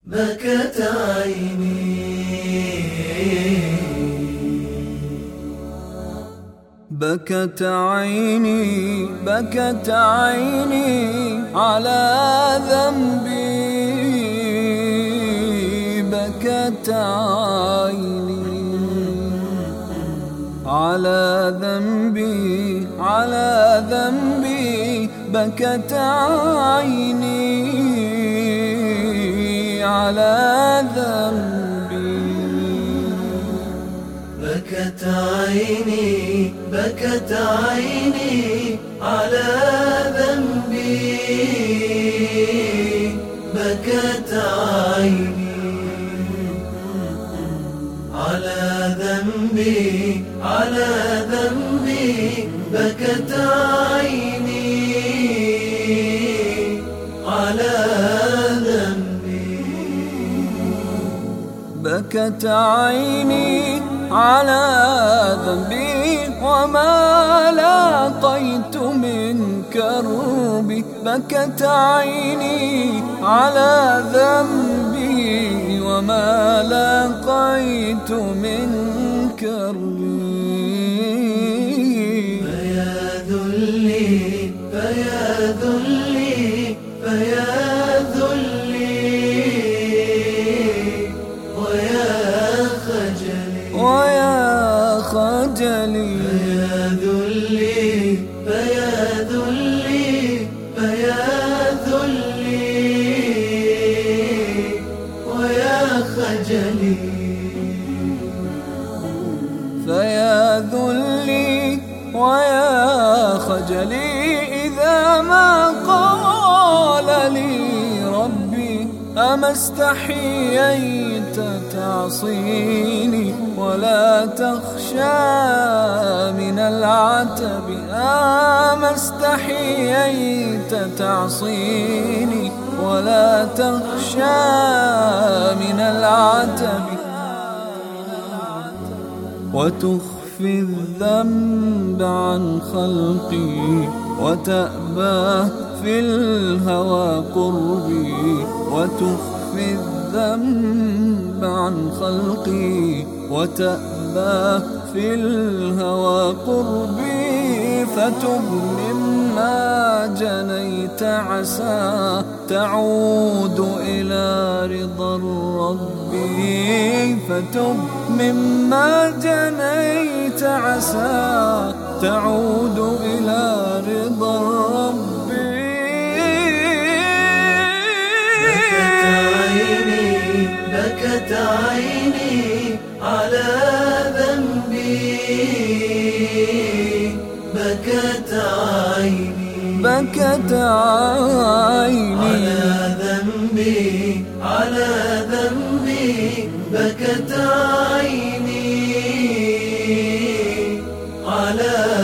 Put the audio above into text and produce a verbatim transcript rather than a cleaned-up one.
بكت عيني بكت عيني بكت عيني على ذنبي، بكت عيني على ذنبي، على ذنبي بكت عيني على ذنبي. بكت عيني بكت عيني على ذنبي، بكت عيني على ذنبي، على ذنبي بكت عيني على ذنبي. بكت عيني على ذنبي وما لاقيت من كربي، بكت عيني على ذنبي وما لاقيت من كربي. فيا ذلي فيا ذلي فيا ذلي ويا خجلي ويا خجلي. فيا ذلي فيا ذلي فيا ذلي ويا خجلي. فيا ذلي ويا خجلي إذا ما قال لي ربي أما استحييت تعصيني ولا تخشى من العتب، أما استحييت تعصيني ولا تخشى من العتب، وتخفي الذنب عن خلقي وتأبى في الهوى قربي، وتخفي الذنب عن خلقي وتأبى في الهوى قربي. فتب مما جنيت عسى تعود إلى رضا الرب، فتب مما جنيت عسى تعود إلى رضا الرب. بكت عيني بكت عيني على ذنبي، بكت عيني بكت عيني على ذنبي، على ذنبي بكت عيني على